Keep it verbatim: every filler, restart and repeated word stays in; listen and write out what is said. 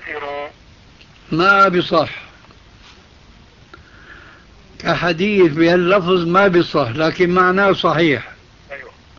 متواترا. ما بصح كحديث بهاللفظ، ما بصح، لكن معناه صحيح.